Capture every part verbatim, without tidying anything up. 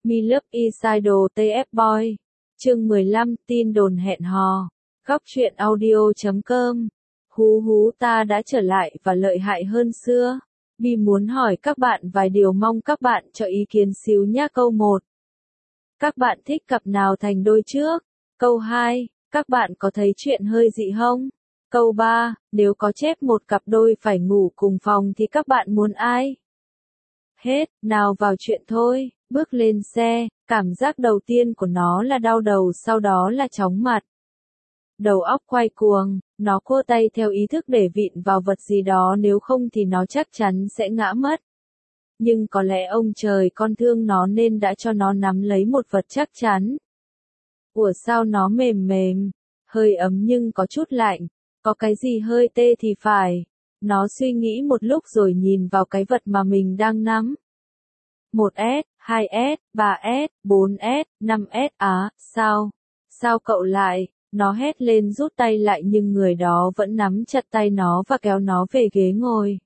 Me Love Idol tê ép Boy. Chương mười lăm, tin đồn hẹn hò. Góc truyện audio chấm com. Hú hú, ta đã trở lại và lợi hại hơn xưa. Bi muốn hỏi các bạn vài điều, mong các bạn cho ý kiến xíu nhé. Câu một. Các bạn thích cặp nào thành đôi trước? Câu hai. Các bạn có thấy chuyện hơi dị không? Câu ba. Nếu có chép một cặp đôi phải ngủ cùng phòng thì các bạn muốn ai? Hết, nào vào chuyện thôi. Bước lên xe, cảm giác đầu tiên của nó là đau đầu, sau đó là chóng mặt. Đầu óc quay cuồng, nó cua tay theo ý thức để vịn vào vật gì đó, nếu không thì nó chắc chắn sẽ ngã mất. Nhưng có lẽ ông trời con thương nó nên đã cho nó nắm lấy một vật chắc chắn. Ủa sao nó mềm mềm, hơi ấm nhưng có chút lạnh, có cái gì hơi tê thì phải. Nó suy nghĩ một lúc rồi nhìn vào cái vật mà mình đang nắm. một S, hai S, ba S, bốn S, năm S á, sao? Sao cậu lại? Nó hét lên rút tay lại nhưng người đó vẫn nắm chặt tay nó và kéo nó về ghế ngồi.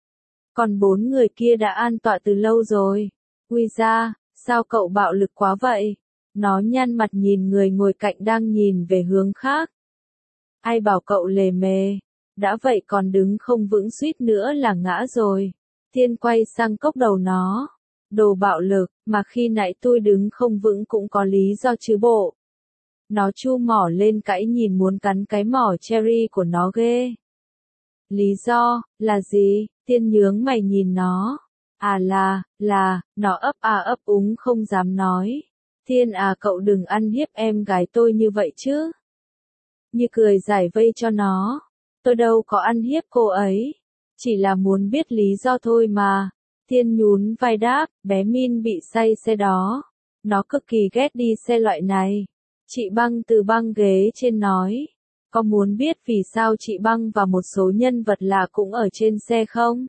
Còn bốn người kia đã an tọa từ lâu rồi. Ui da, sao cậu bạo lực quá vậy? Nó nhăn mặt nhìn người ngồi cạnh đang nhìn về hướng khác. Ai bảo cậu lề mề? Đã vậy còn đứng không vững suýt nữa là ngã rồi. Thiên quay sang cốc đầu nó. Đồ bạo lực, mà khi nãy tôi đứng không vững cũng có lý do chứ bộ. Nó chu mỏ lên cãi nhìn muốn cắn cái mỏ cherry của nó ghê. Lý do, là gì? Tiên nhướng mày nhìn nó. À là, là, nó ấp à ấp úng không dám nói. Thiên à, cậu đừng ăn hiếp em gái tôi như vậy chứ. Như cười giải vây cho nó. Tôi đâu có ăn hiếp cô ấy. Chỉ là muốn biết lý do thôi mà. Thiên nhún vai đáp, bé Min bị say xe đó. Nó cực kỳ ghét đi xe loại này. Chị Băng từ băng ghế trên nói. Có muốn biết vì sao chị Băng và một số nhân vật lạ cũng ở trên xe không?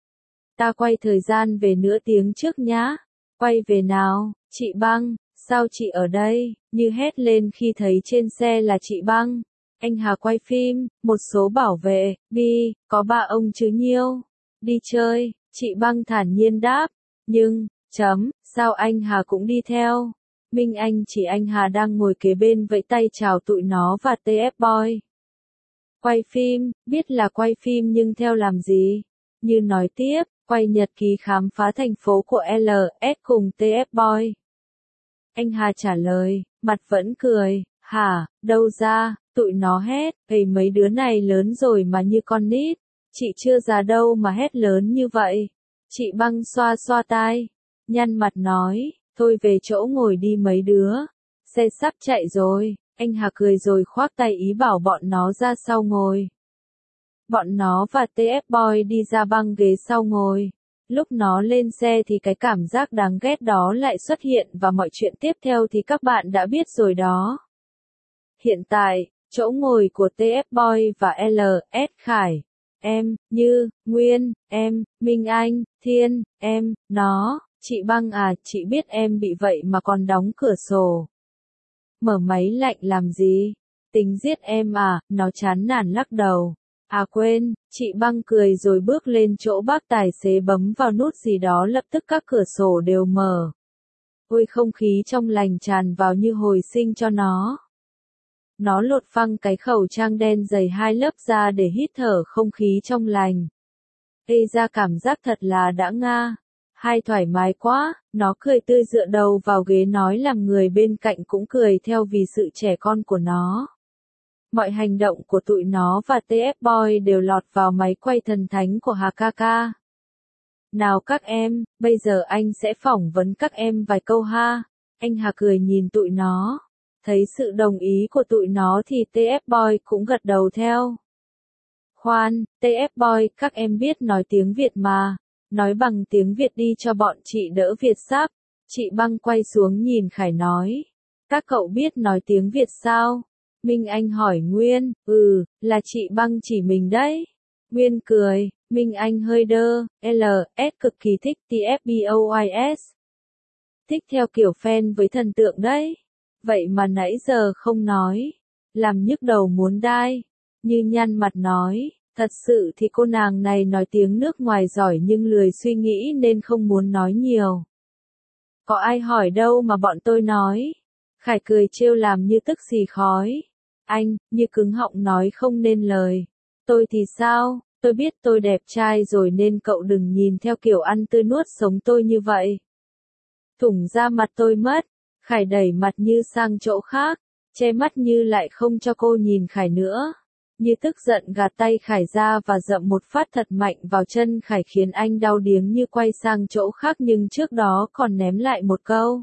Ta quay thời gian về nửa tiếng trước nhá. Quay về nào, chị Băng, sao chị ở đây? Như hét lên khi thấy trên xe là chị Băng. Anh Hà quay phim, một số bảo vệ, Bi, có ba ông chứ nhiêu. Đi chơi, chị Băng thản nhiên đáp. Nhưng, chấm, sao anh Hà cũng đi theo? Minh Anh chỉ anh Hà đang ngồi kế bên vẫy tay chào tụi nó và tê ép Boy. Quay phim, biết là quay phim nhưng theo làm gì? Như nói tiếp, quay nhật ký khám phá thành phố của lờ ét cùng tê ép Boy. Anh Hà trả lời, mặt vẫn cười, hả, đâu ra, tụi nó hét, ây mấy đứa này lớn rồi mà như con nít. Chị chưa già đâu mà hét lớn như vậy. Chị Băng xoa xoa tai, nhăn mặt nói, thôi về chỗ ngồi đi mấy đứa. Xe sắp chạy rồi, anh Hà cười rồi khoác tay ý bảo bọn nó ra sau ngồi. Bọn nó và tê ép Boy đi ra băng ghế sau ngồi. Lúc nó lên xe thì cái cảm giác đáng ghét đó lại xuất hiện và mọi chuyện tiếp theo thì các bạn đã biết rồi đó. Hiện tại, chỗ ngồi của tê ép Boy và lờ ét Khải. Em, Như, Nguyên, em, Minh Anh, Thiên, em, nó, chị Băng à, chị biết em bị vậy mà còn đóng cửa sổ. Mở máy lạnh làm gì? Tính giết em à, nó chán nản lắc đầu. À quên, chị Băng cười rồi bước lên chỗ bác tài xế bấm vào nút gì đó, lập tức các cửa sổ đều mở. Ôi không khí trong lành tràn vào như hồi sinh cho nó. Nó lột phăng cái khẩu trang đen dày hai lớp ra để hít thở không khí trong lành. Ê ra cảm giác thật là đã nga. Hay thoải mái quá, nó cười tươi dựa đầu vào ghế nói làm người bên cạnh cũng cười theo vì sự trẻ con của nó. Mọi hành động của tụi nó và tê ép Boy đều lọt vào máy quay thần thánh của Hà ca ca. Nào các em, bây giờ anh sẽ phỏng vấn các em vài câu ha. Anh Hà cười nhìn tụi nó. Thấy sự đồng ý của tụi nó thì tê ép Boy cũng gật đầu theo. Khoan, tê ép Boy, các em biết nói tiếng Việt mà. Nói bằng tiếng Việt đi cho bọn chị đỡ Việt sắp. Chị Băng quay xuống nhìn Khải nói. Các cậu biết nói tiếng Việt sao? Minh Anh hỏi Nguyên, ừ, là chị Băng chỉ mình đấy. Nguyên cười, Minh Anh hơi đơ, lờ ét cực kỳ thích tê ép Boys. Thích theo kiểu fan với thần tượng đấy. Vậy mà nãy giờ không nói. Làm nhức đầu muốn đai. Như nhăn mặt nói, thật sự thì cô nàng này nói tiếng nước ngoài giỏi nhưng lười suy nghĩ nên không muốn nói nhiều. Có ai hỏi đâu mà bọn tôi nói. Khải cười trêu làm như tức xì khói. Anh, như cứng họng nói không nên lời. Tôi thì sao, tôi biết tôi đẹp trai rồi nên cậu đừng nhìn theo kiểu ăn tươi nuốt sống tôi như vậy. Thủng ra mặt tôi mất. Khải đẩy mặt Như sang chỗ khác, che mắt Như lại không cho cô nhìn Khải nữa. Như tức giận gạt tay Khải ra và dậm một phát thật mạnh vào chân Khải khiến anh đau điếng Như quay sang chỗ khác nhưng trước đó còn ném lại một câu.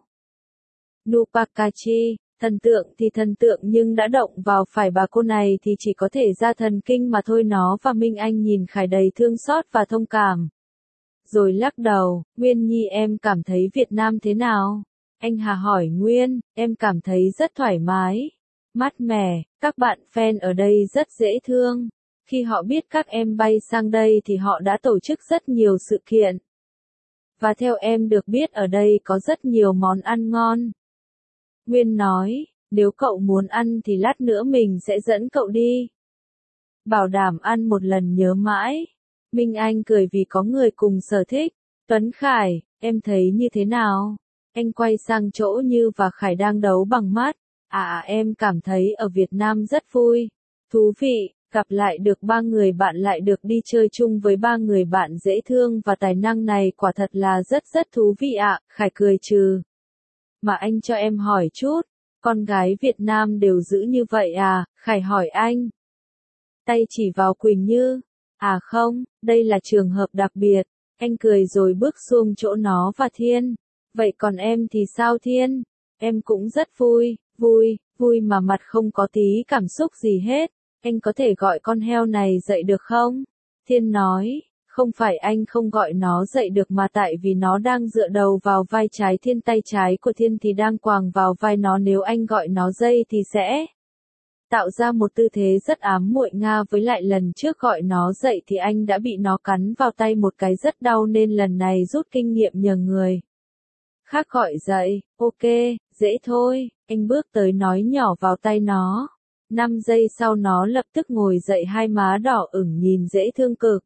Nupakachi, thần tượng thì thần tượng nhưng đã động vào phải bà cô này thì chỉ có thể ra thần kinh mà thôi. Nó và Minh Anh nhìn Khải đầy thương xót và thông cảm. Rồi lắc đầu, Nguyên Nhi em cảm thấy Việt Nam thế nào? Anh Hà hỏi Nguyên, em cảm thấy rất thoải mái, mát mẻ, các bạn fan ở đây rất dễ thương. Khi họ biết các em bay sang đây thì họ đã tổ chức rất nhiều sự kiện. Và theo em được biết ở đây có rất nhiều món ăn ngon. Nguyên nói, nếu cậu muốn ăn thì lát nữa mình sẽ dẫn cậu đi. Bảo đảm ăn một lần nhớ mãi. Minh Anh cười vì có người cùng sở thích. Tuấn Khải, em thấy như thế nào? Anh quay sang chỗ Như và Khải đang đấu bằng mắt. À em cảm thấy ở Việt Nam rất vui. Thú vị, gặp lại được ba người bạn lại được đi chơi chung với ba người bạn dễ thương và tài năng này quả thật là rất rất thú vị ạ. Khải cười trừ. Mà anh cho em hỏi chút, con gái Việt Nam đều giữ như vậy à? Khải hỏi anh. Tay chỉ vào Quỳnh Như. À không, đây là trường hợp đặc biệt. Anh cười rồi bước xuống chỗ nó và Thiên. Vậy còn em thì sao Thiên? Em cũng rất vui, vui, vui mà mặt không có tí cảm xúc gì hết. Anh có thể gọi con heo này dậy được không? Thiên nói, không phải anh không gọi nó dậy được mà tại vì nó đang dựa đầu vào vai trái Thiên, tay trái của Thiên thì đang quàng vào vai nó, nếu anh gọi nó dậy thì sẽ tạo ra một tư thế rất ám muội. Nga với lại lần trước gọi nó dậy thì anh đã bị nó cắn vào tay một cái rất đau nên lần này rút kinh nghiệm nhờ người khác gọi dậy. Ok, dễ thôi, anh bước tới nói nhỏ vào tay nó. Năm giây sau nó lập tức ngồi dậy, hai má đỏ ửng nhìn dễ thương cực.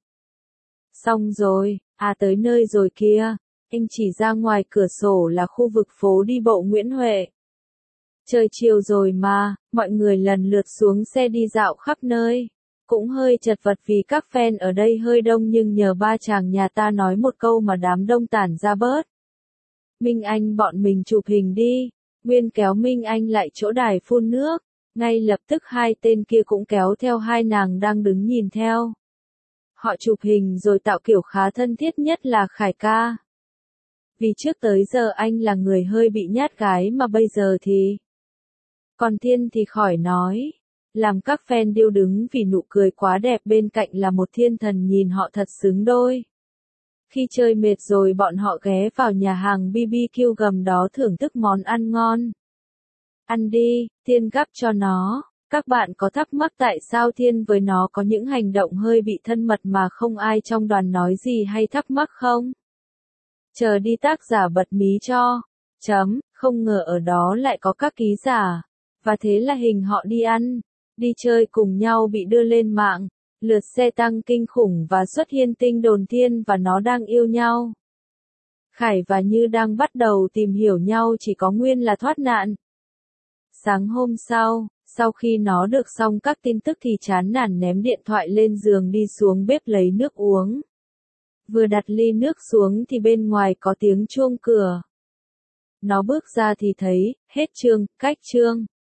Xong rồi, à tới nơi rồi kia. Anh chỉ ra ngoài cửa sổ là khu vực phố đi bộ Nguyễn Huệ. Trời chiều rồi mà, mọi người lần lượt xuống xe đi dạo khắp nơi. Cũng hơi chật vật vì các fan ở đây hơi đông nhưng nhờ ba chàng nhà ta nói một câu mà đám đông tản ra bớt. Minh Anh bọn mình chụp hình đi. Nguyên kéo Minh Anh lại chỗ đài phun nước. Ngay lập tức hai tên kia cũng kéo theo hai nàng đang đứng nhìn theo. Họ chụp hình rồi tạo kiểu khá thân thiết, nhất là Khải ca. Vì trước tới giờ anh là người hơi bị nhát gái mà bây giờ thì... Còn Thiên thì khỏi nói. Làm các fan điêu đứng vì nụ cười quá đẹp, bên cạnh là một thiên thần nhìn họ thật xứng đôi. Khi chơi mệt rồi bọn họ ghé vào nhà hàng bê bê kiu gần đó thưởng thức món ăn ngon. Ăn đi, Thiên gắp cho nó. Các bạn có thắc mắc tại sao Thiên với nó có những hành động hơi bị thân mật mà không ai trong đoàn nói gì hay thắc mắc không? Chờ đi, tác giả bật mí cho. Chấm, không ngờ ở đó lại có các ký giả. Và thế là hình họ đi ăn, đi chơi cùng nhau bị đưa lên mạng. Lượt xe tăng kinh khủng và xuất hiện tin đồn Thiên và nó đang yêu nhau. Khải và Như đang bắt đầu tìm hiểu nhau, chỉ có Nguyên là thoát nạn. Sáng hôm sau, sau khi nó được xong các tin tức thì chán nản ném điện thoại lên giường đi xuống bếp lấy nước uống. Vừa đặt ly nước xuống thì bên ngoài có tiếng chuông cửa. Nó bước ra thì thấy, hết chương, cách chương.